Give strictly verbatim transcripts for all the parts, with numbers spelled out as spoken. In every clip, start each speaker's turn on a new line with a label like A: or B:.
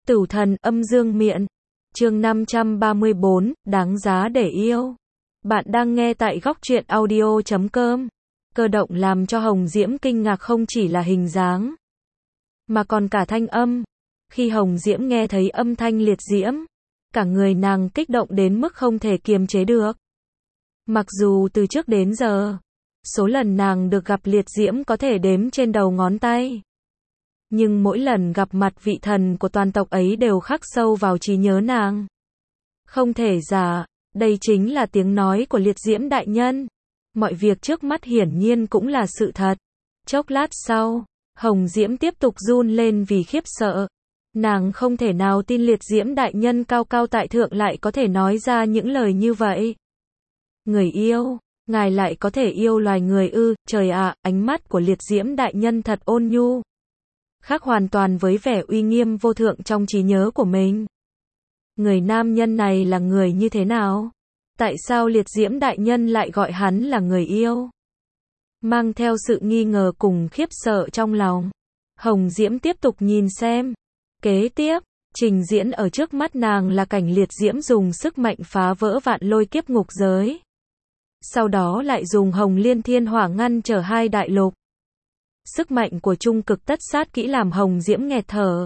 A: Tử thần âm dương miện. Chương năm trăm ba mươi bốn, đáng giá để yêu. Bạn đang nghe tại góc truyện audio chấm com. Cơ động làm cho Hồng Diễm kinh ngạc không chỉ là hình dáng, mà còn cả thanh âm. Khi Hồng Diễm nghe thấy âm thanh liệt diễm, cả người nàng kích động đến mức không thể kiềm chế được. Mặc dù từ trước đến giờ, số lần nàng được gặp liệt diễm có thể đếm trên đầu ngón tay, nhưng mỗi lần gặp mặt vị thần của toàn tộc ấy đều khắc sâu vào trí nhớ nàng. Không thể giả, đây chính là tiếng nói của liệt diễm đại nhân. Mọi việc trước mắt hiển nhiên cũng là sự thật. Chốc lát sau, Hồng Diễm tiếp tục run lên vì khiếp sợ. Nàng không thể nào tin liệt diễm đại nhân cao cao tại thượng lại có thể nói ra những lời như vậy. Người yêu, ngài lại có thể yêu loài người ư? Trời ạ, ánh mắt của liệt diễm đại nhân thật ôn nhu, khác hoàn toàn với vẻ uy nghiêm vô thượng trong trí nhớ của mình. Người nam nhân này là người như thế nào? Tại sao liệt diễm đại nhân lại gọi hắn là người yêu? Mang theo sự nghi ngờ cùng khiếp sợ trong lòng, Hồng Diễm tiếp tục nhìn xem. Kế tiếp, trình diễn ở trước mắt nàng là cảnh liệt diễm dùng sức mạnh phá vỡ vạn lôi kiếp ngục giới. Sau đó lại dùng hồng liên thiên hỏa ngăn trở hai đại lục. Sức mạnh của trung cực tất sát kỹ làm Hồng Diễm nghẹt thở.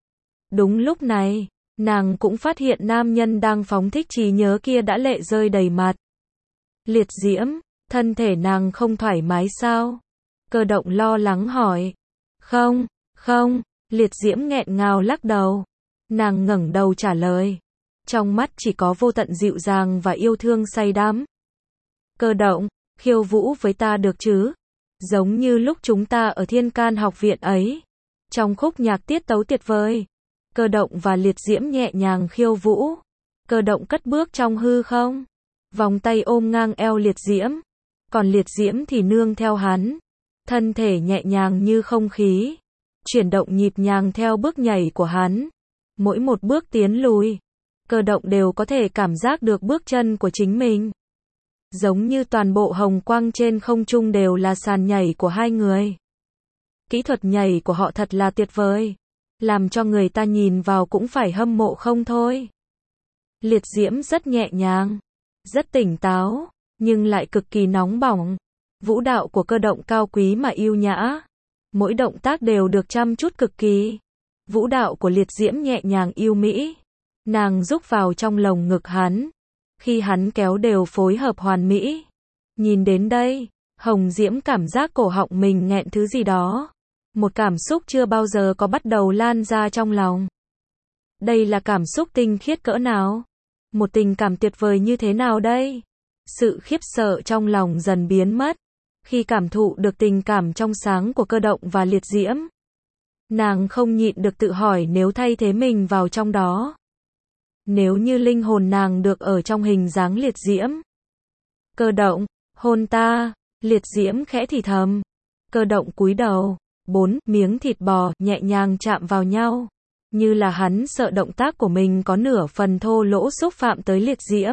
A: Đúng lúc này, nàng cũng phát hiện nam nhân đang phóng thích trí nhớ kia đã lệ rơi đầy mặt. Liệt diễm, thân thể nàng không thoải mái sao? Cơ động lo lắng hỏi. Không, không, liệt diễm nghẹn ngào lắc đầu. Nàng ngẩng đầu trả lời. Trong mắt chỉ có vô tận dịu dàng và yêu thương say đắm. Cơ động, khiêu vũ với ta được chứ? Giống như lúc chúng ta ở Thiên Can học viện ấy. Trong khúc nhạc tiết tấu tuyệt vời, Cơ động và liệt diễm nhẹ nhàng khiêu vũ. Cơ động cất bước trong hư không, vòng tay ôm ngang eo liệt diễm, còn liệt diễm thì nương theo hắn. Thân thể nhẹ nhàng như không khí, chuyển động nhịp nhàng theo bước nhảy của hắn. Mỗi một bước tiến lùi, Cơ động đều có thể cảm giác được bước chân của chính mình. Giống như toàn bộ hồng quang trên không trung đều là sàn nhảy của hai người. Kỹ thuật nhảy của họ thật là tuyệt vời, làm cho người ta nhìn vào cũng phải hâm mộ không thôi. Liệt diễm rất nhẹ nhàng, rất tỉnh táo, nhưng lại cực kỳ nóng bỏng. Vũ đạo của Cơ động cao quý mà yêu nhã, mỗi động tác đều được chăm chút cực kỳ. Vũ đạo của liệt diễm nhẹ nhàng yêu mỹ. Nàng rúc vào trong lồng ngực hắn, khi hắn kéo đều phối hợp hoàn mỹ. Nhìn đến đây, Hồng Diễm cảm giác cổ họng mình nghẹn thứ gì đó. Một cảm xúc chưa bao giờ có bắt đầu lan ra trong lòng. Đây là cảm xúc tinh khiết cỡ nào? Một tình cảm tuyệt vời như thế nào đây? Sự khiếp sợ trong lòng dần biến mất, khi cảm thụ được tình cảm trong sáng của Cơ động và liệt diễm. Nàng không nhịn được tự hỏi nếu thay thế mình vào trong đó. Nếu như linh hồn nàng được ở trong hình dáng liệt diễm. Cơ động, hôn ta, liệt diễm khẽ thì thầm. Cơ động cúi đầu, bốn miếng thịt bò nhẹ nhàng chạm vào nhau, như là hắn sợ động tác của mình có nửa phần thô lỗ xúc phạm tới liệt diễm.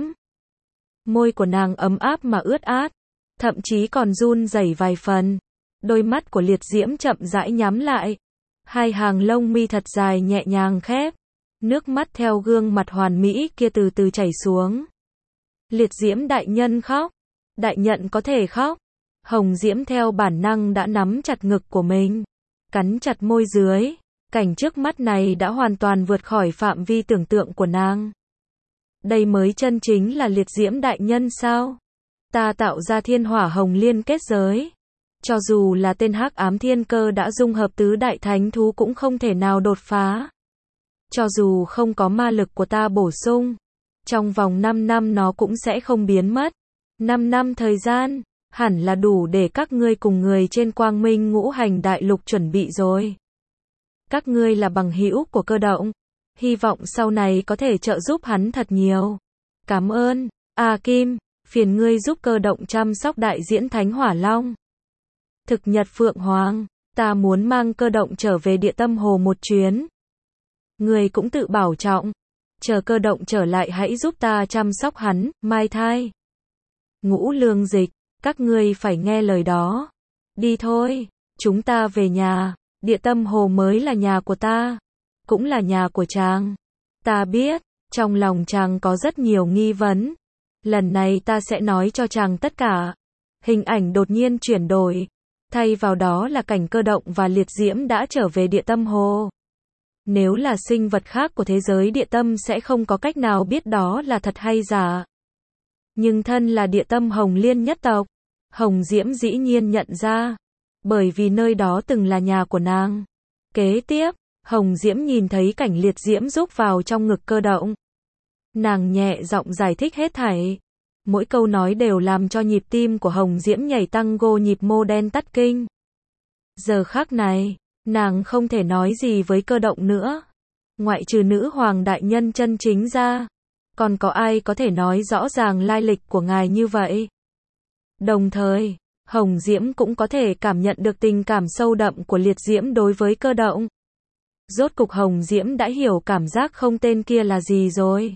A: Môi của nàng ấm áp mà ướt át, thậm chí còn run rẩy vài phần. Đôi mắt của liệt diễm chậm rãi nhắm lại, hai hàng lông mi thật dài nhẹ nhàng khép. Nước mắt theo gương mặt hoàn mỹ kia từ từ chảy xuống. Liệt diễm đại nhân khóc. Đại nhận có thể khóc. Hồng Diễm theo bản năng đã nắm chặt ngực của mình, cắn chặt môi dưới. Cảnh trước mắt này đã hoàn toàn vượt khỏi phạm vi tưởng tượng của nàng. Đây mới chân chính là liệt diễm đại nhân sao? Ta tạo ra thiên hỏa hồng liên kết giới. Cho dù là tên hắc ám thiên cơ đã dung hợp tứ đại thánh thú cũng không thể nào đột phá. Cho dù không có ma lực của ta bổ sung, trong vòng năm năm nó cũng sẽ không biến mất. năm năm thời gian, hẳn là đủ để các ngươi cùng người trên Quang Minh Ngũ Hành Đại Lục chuẩn bị rồi. Các ngươi là bằng hữu của Cơ động, hy vọng sau này có thể trợ giúp hắn thật nhiều. Cảm ơn, A Kim, phiền ngươi giúp Cơ động chăm sóc đại diễn Thánh Hỏa Long. Thực nhật Phượng Hoàng, ta muốn mang Cơ động trở về Địa Tâm Hồ một chuyến. Ngươi cũng tự bảo trọng, chờ Cơ động trở lại hãy giúp ta chăm sóc hắn. Mai Thai, Ngũ Lương Dịch, các ngươi phải nghe lời đó. Đi thôi, chúng ta về nhà, Địa Tâm Hồ mới là nhà của ta. cũng là nhà của chàng. Ta biết, trong lòng chàng có rất nhiều nghi vấn. Lần này ta sẽ nói cho chàng tất cả. Hình ảnh đột nhiên chuyển đổi. Thay vào đó là cảnh Cơ Động và Liệt Diễm đã trở về địa tâm hồ. Nếu là sinh vật khác của thế giới địa tâm sẽ không có cách nào biết đó là thật hay giả. Nhưng thân là địa tâm Hồng Liên nhất tộc, Hồng Diễm dĩ nhiên nhận ra. Bởi vì nơi đó từng là nhà của nàng. Kế tiếp, Hồng Diễm nhìn thấy cảnh Liệt Diễm rúc vào trong ngực Cơ Động. Nàng nhẹ giọng giải thích hết thảy. Mỗi câu nói đều làm cho nhịp tim của Hồng Diễm nhảy tango nhịp mô đen tắt kinh. Giờ khắc này, nàng không thể nói gì với Cơ Động nữa. Ngoại trừ nữ hoàng đại nhân chân chính ra, còn có ai có thể nói rõ ràng lai lịch của ngài như vậy? Đồng thời, Hồng Diễm cũng có thể cảm nhận được tình cảm sâu đậm của Liệt Diễm đối với Cơ Động. Rốt cục Hồng Diễm đã hiểu cảm giác không tên kia là gì rồi.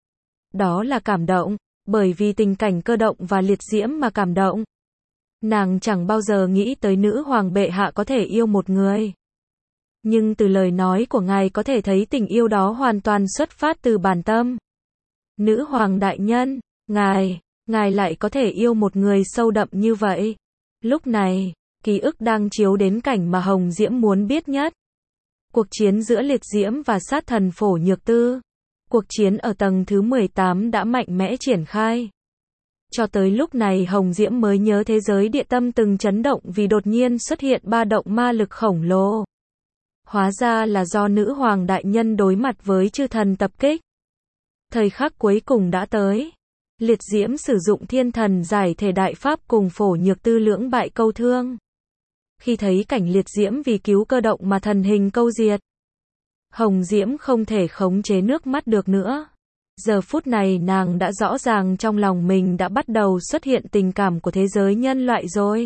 A: Đó là cảm động, bởi vì tình cảnh Cơ Động và Liệt Diễm mà cảm động. Nàng chẳng bao giờ nghĩ tới nữ hoàng bệ hạ có thể yêu một người. Nhưng từ lời nói của ngài có thể thấy tình yêu đó hoàn toàn xuất phát từ bản tâm. Nữ hoàng đại nhân, ngài, ngài lại có thể yêu một người sâu đậm như vậy. Lúc này, ký ức đang chiếu đến cảnh mà Hồng Diễm muốn biết nhất. Cuộc chiến giữa Liệt Diễm và sát thần Phổ Nhược Tư. Cuộc chiến ở tầng thứ mười tám đã mạnh mẽ triển khai. Cho tới lúc này Hồng Diễm mới nhớ thế giới địa tâm từng chấn động vì đột nhiên xuất hiện ba động ma lực khổng lồ. Hóa ra là do nữ hoàng đại nhân đối mặt với chư thần tập kích. Thời khắc cuối cùng đã tới. Liệt Diễm sử dụng thiên thần giải thể đại pháp cùng Phổ Nhược Tư lưỡng bại câu thương. Khi thấy cảnh Liệt Diễm vì cứu Cơ Động mà thần hình câu diệt, Hồng Diễm không thể khống chế nước mắt được nữa. Giờ phút này nàng đã rõ ràng trong lòng mình đã bắt đầu xuất hiện tình cảm của thế giới nhân loại rồi.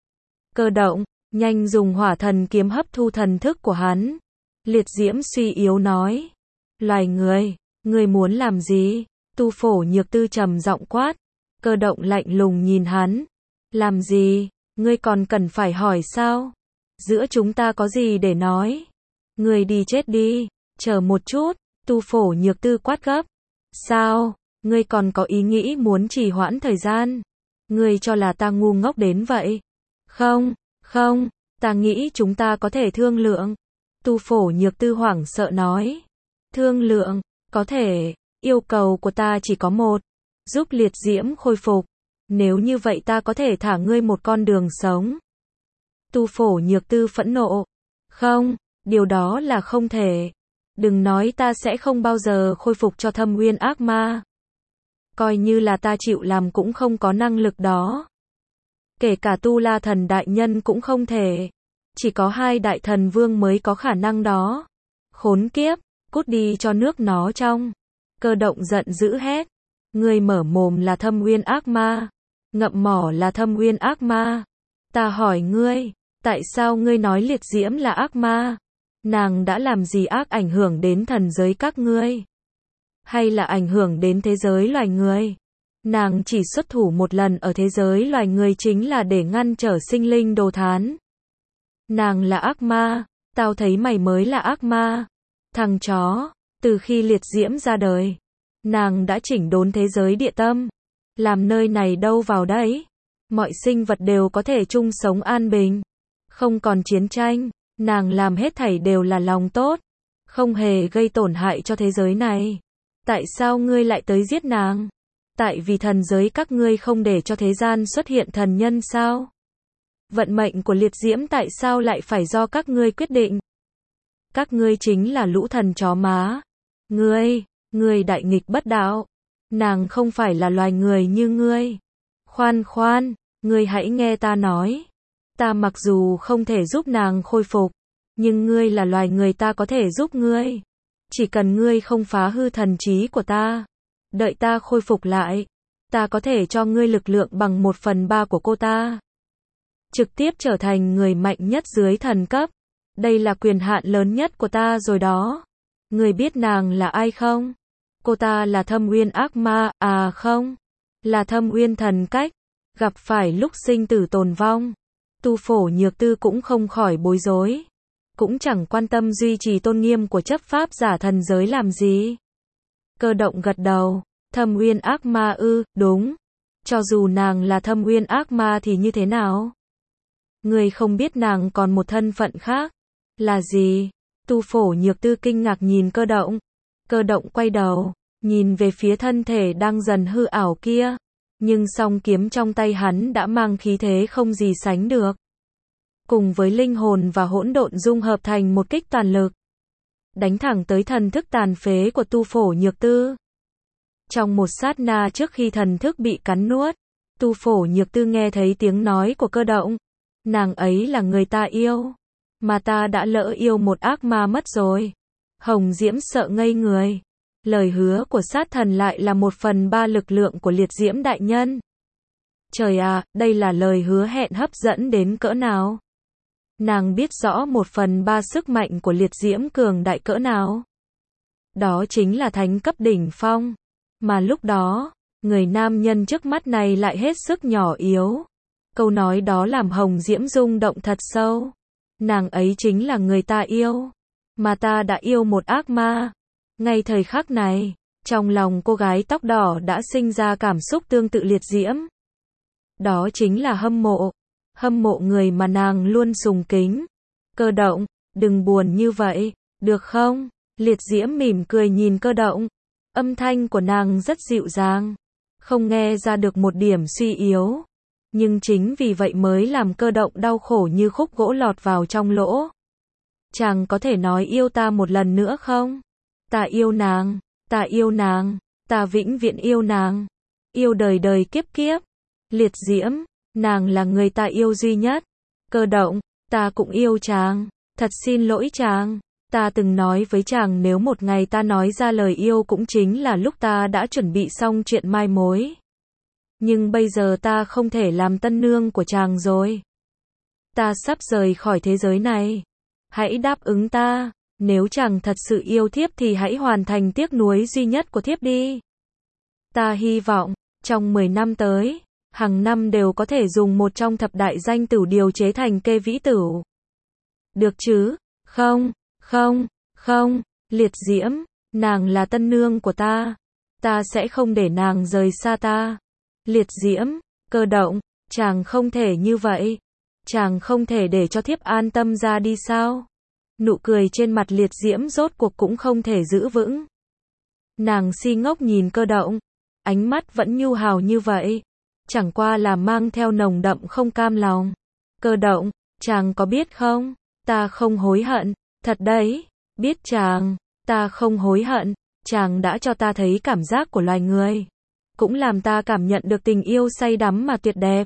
A: Cơ Động, nhanh dùng hỏa thần kiếm hấp thu thần thức của hắn. Liệt Diễm suy yếu nói. Loài người, ngươi muốn làm gì? Tu Phổ Nhược Tư trầm giọng quát. Cơ Động lạnh lùng nhìn hắn. Làm gì? Ngươi còn cần phải hỏi sao? Giữa chúng ta có gì để nói? Ngươi đi chết đi. Chờ một chút. Tu Phổ Nhược Tư quát gấp. Sao? Ngươi còn có ý nghĩ muốn trì hoãn thời gian? Ngươi cho là ta ngu ngốc đến vậy? Không, không, ta nghĩ chúng ta có thể thương lượng. Tu Phổ Nhược Tư hoảng sợ nói. Thương lượng, có thể, yêu cầu của ta chỉ có một. Giúp Liệt Diễm khôi phục. Nếu như vậy ta có thể thả ngươi một con đường sống. Tu Phổ Nhược Tư phẫn nộ. Không, điều đó là không thể. Đừng nói ta sẽ không bao giờ khôi phục cho Thâm Uyên ác ma. Coi như là ta chịu làm cũng không có năng lực đó. Kể cả Tu La Thần Đại Nhân cũng không thể. Chỉ có hai đại thần vương mới có khả năng đó. Khốn kiếp, cút đi cho nước nó trong. Cơ Động giận dữ hét. Ngươi mở mồm là Thâm Uyên ác ma. Ngậm mỏ là Thâm Uyên ác ma. Ta hỏi ngươi, tại sao ngươi nói Liệt Diễm là ác ma? Nàng đã làm gì ác ảnh hưởng đến thần giới các ngươi? Hay là ảnh hưởng đến thế giới loài người? Nàng chỉ xuất thủ một lần ở thế giới loài người chính là để ngăn trở sinh linh đồ thán. Nàng là ác ma, tao thấy mày mới là ác ma. Thằng chó, từ khi Liệt Diễm ra đời, nàng đã chỉnh đốn thế giới địa tâm. Làm nơi này đâu vào đấy. Mọi sinh vật đều có thể chung sống an bình. Không còn chiến tranh. Nàng làm hết thảy đều là lòng tốt. Không hề gây tổn hại cho thế giới này. Tại sao ngươi lại tới giết nàng? Tại vì thần giới các ngươi không để cho thế gian xuất hiện thần nhân sao? Vận mệnh của Liệt Diễm tại sao lại phải do các ngươi quyết định? Các ngươi chính là lũ thần chó má. Ngươi, ngươi đại nghịch bất đạo. Nàng không phải là loài người như ngươi. Khoan khoan, ngươi hãy nghe ta nói. Ta mặc dù không thể giúp nàng khôi phục, nhưng ngươi là loài người ta có thể giúp ngươi. Chỉ cần ngươi không phá hư thần trí của ta. Đợi ta khôi phục lại. Ta có thể cho ngươi lực lượng bằng một phần ba của cô ta. Trực tiếp trở thành người mạnh nhất dưới thần cấp. Đây là quyền hạn lớn nhất của ta rồi đó. Ngươi biết nàng là ai không? Cô ta là Thâm Uyên ác ma, à không? Là Thâm Uyên thần cách. Gặp phải lúc sinh tử tồn vong. Tu Phổ Nhược Tư cũng không khỏi bối rối. cũng chẳng quan tâm duy trì tôn nghiêm của chấp pháp giả thần giới làm gì. Cơ động gật đầu, Thâm Uyên ác ma ư, đúng. Cho dù nàng là Thâm Uyên ác ma thì như thế nào? Ngươi không biết nàng còn một thân phận khác. Là gì? Tu Phổ Nhược Tư kinh ngạc nhìn cơ động. Cơ động quay đầu, nhìn về phía thân thể đang dần hư ảo kia. Nhưng song kiếm trong tay hắn đã mang khí thế không gì sánh được. Cùng với linh hồn và hỗn độn dung hợp thành một kích toàn lực. Đánh thẳng tới thần thức tàn phế của Tu Phổ Nhược Tư. Trong một sát na trước khi thần thức bị cắn nuốt, Tu Phổ Nhược Tư nghe thấy tiếng nói của cơ động. Nàng ấy là người ta yêu. Mà ta đã lỡ yêu một ác ma mất rồi. Hồng Diễm sợ ngây người. Lời hứa của sát thần lại là một phần ba lực lượng của liệt diễm đại nhân. Trời à, đây là lời hứa hẹn hấp dẫn đến cỡ nào? Nàng biết rõ một phần ba sức mạnh của liệt diễm cường đại cỡ nào. Đó chính là thánh cấp đỉnh phong. Mà lúc đó, người nam nhân trước mắt này lại hết sức nhỏ yếu. Câu nói đó làm Hồng Diễm rung động thật sâu. Nàng ấy chính là người ta yêu. Mà ta đã yêu một ác ma. Ngay thời khắc này, trong lòng cô gái tóc đỏ đã sinh ra cảm xúc tương tự liệt diễm. Đó chính là hâm mộ. Hâm mộ người mà nàng luôn sùng kính. Cơ động, đừng buồn như vậy, được không? Liệt diễm mỉm cười nhìn cơ động. Âm thanh của nàng rất dịu dàng. Không nghe ra được một điểm suy yếu. Nhưng chính vì vậy mới làm cơ động đau khổ như khúc gỗ lọt vào trong lỗ. Chàng có thể nói yêu ta một lần nữa không? Ta yêu nàng, ta yêu nàng, ta vĩnh viễn yêu nàng. Yêu đời đời kiếp kiếp. Liệt diễm, nàng là người ta yêu duy nhất. Cơ động, ta cũng yêu chàng. Thật xin lỗi chàng. Ta từng nói với chàng nếu một ngày ta nói ra lời yêu cũng chính là lúc ta đã chuẩn bị xong chuyện mai mối. Nhưng bây giờ ta không thể làm tân nương của chàng rồi. Ta sắp rời khỏi thế giới này. Hãy đáp ứng ta. Nếu chàng thật sự yêu thiếp thì hãy hoàn thành tiếc nuối duy nhất của thiếp đi. Ta hy vọng, trong mười năm tới, hàng năm đều có thể dùng một trong thập đại danh tửu điều chế thành kê vĩ tửu. Được chứ? Không, không, không, liệt diễm, nàng là tân nương của ta. Ta sẽ không để nàng rời xa ta. Liệt diễm, cơ động, chàng không thể như vậy. Chàng không thể để cho thiếp an tâm ra đi sao? Nụ cười trên mặt liệt diễm rốt cuộc cũng không thể giữ vững. Nàng si ngốc nhìn cơ động. Ánh mắt vẫn nhu hào như vậy. Chẳng qua là mang theo nồng đậm không cam lòng. Cơ động, chàng có biết không? Ta không hối hận. Thật đấy. Biết chàng. Ta không hối hận. Chàng đã cho ta thấy cảm giác của loài người. Cũng làm ta cảm nhận được tình yêu say đắm mà tuyệt đẹp.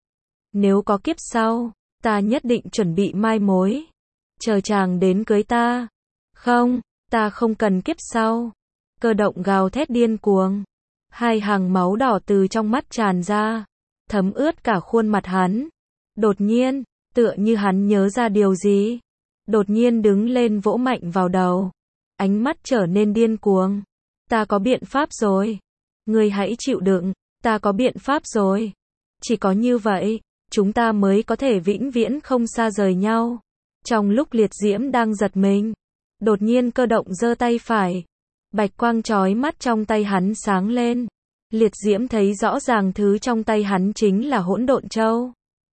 A: Nếu có kiếp sau, ta nhất định chuẩn bị mai mối. Chờ chàng đến cưới ta. Không, ta không cần kiếp sau. Cơ động gào thét điên cuồng. Hai hàng máu đỏ từ trong mắt tràn ra. Thấm ướt cả khuôn mặt hắn. Đột nhiên, tựa như hắn nhớ ra điều gì. Đột nhiên đứng lên vỗ mạnh vào đầu. Ánh mắt trở nên điên cuồng. Ta có biện pháp rồi. Ngươi hãy chịu đựng. Ta có biện pháp rồi. Chỉ có như vậy, chúng ta mới có thể vĩnh viễn không xa rời nhau. Trong lúc liệt diễm đang giật mình, đột nhiên cơ động giơ tay phải. Bạch quang chói mắt trong tay hắn sáng lên. Liệt diễm thấy rõ ràng thứ trong tay hắn chính là hỗn độn châu.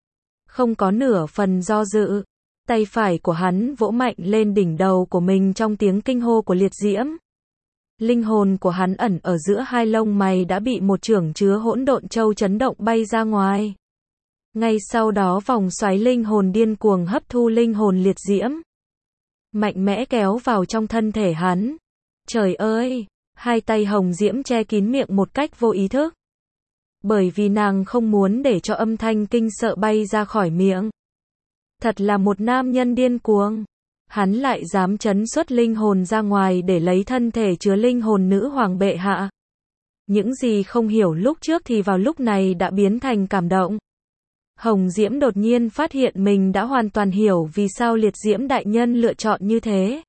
A: Không có nửa phần do dự. Tay phải của hắn vỗ mạnh lên đỉnh đầu của mình trong tiếng kinh hô của liệt diễm. Linh hồn của hắn ẩn ở giữa hai lông mày đã bị một chưởng chứa hỗn độn châu chấn động bay ra ngoài. Ngay sau đó vòng xoáy linh hồn điên cuồng hấp thu linh hồn liệt diễm. Mạnh mẽ kéo vào trong thân thể hắn. Trời ơi! Hai tay Hồng Diễm che kín miệng một cách vô ý thức. Bởi vì nàng không muốn để cho âm thanh kinh sợ bay ra khỏi miệng. Thật là một nam nhân điên cuồng. Hắn lại dám trấn xuất linh hồn ra ngoài để lấy thân thể chứa linh hồn nữ hoàng bệ hạ. Những gì không hiểu lúc trước thì vào lúc này đã biến thành cảm động. Hồng Diễm đột nhiên phát hiện mình đã hoàn toàn hiểu vì sao liệt diễm đại nhân lựa chọn như thế.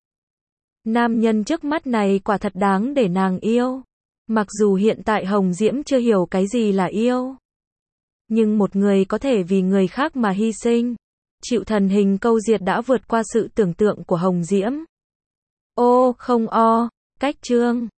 A: Nam nhân trước mắt này quả thật đáng để nàng yêu. Mặc dù hiện tại Hồng Diễm chưa hiểu cái gì là yêu. Nhưng một người có thể vì người khác mà hy sinh. chịu thần hình câu diệt đã vượt qua sự tưởng tượng của Hồng Diễm. Ô, không o, cách chương.